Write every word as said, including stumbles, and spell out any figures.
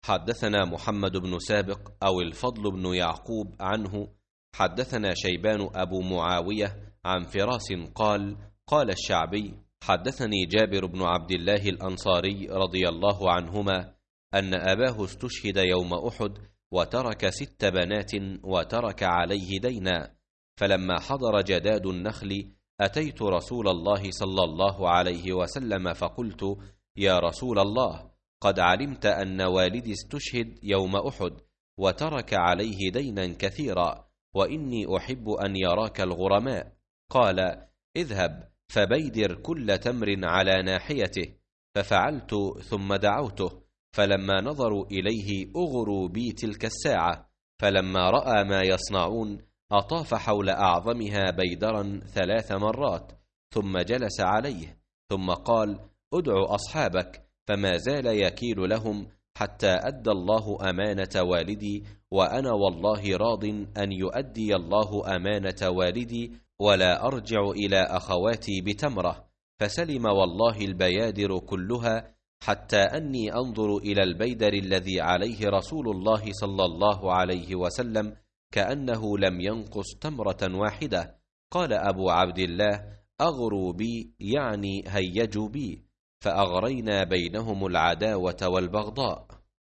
حدثنا محمد بن سابق أو الفضل بن يعقوب عنه حدثنا شيبان أبو معاوية عن فراس قال قال الشعبي حدثني جابر بن عبد الله الأنصاري رضي الله عنهما أن أباه استشهد يوم أحد وترك ست بنات وترك عليه دينا، فلما حضر جداد النخل أتيت رسول الله صلى الله عليه وسلم فقلت: يا رسول الله، قد علمت أن والدي استشهد يوم أحد وترك عليه دينا كثيرا، وإني أحب أن يراك الغرماء. قال: اذهب فبيدر كل تمر على ناحيته. ففعلت ثم دعوته، فلما نظروا إليه أغروا بي تلك الساعة، فلما رأى ما يصنعون أطاف حول أعظمها بيدرا ثلاث مرات، ثم جلس عليه، ثم قال: ادع أصحابك. فما زال يكيل لهم حتى أدى الله أمانة والدي، وأنا والله راض أن يؤدي الله أمانة والدي، ولا أرجع إلى أخواتي بتمرة. فسلم والله البيادر كلها، حتى أني أنظر إلى البيدر الذي عليه رسول الله صلى الله عليه وسلم كأنه لم ينقص تمرة واحدة. قال أبو عبد الله: أغروا بي يعني هيجوا بي، فأغرينا بينهم العداوة والبغضاء.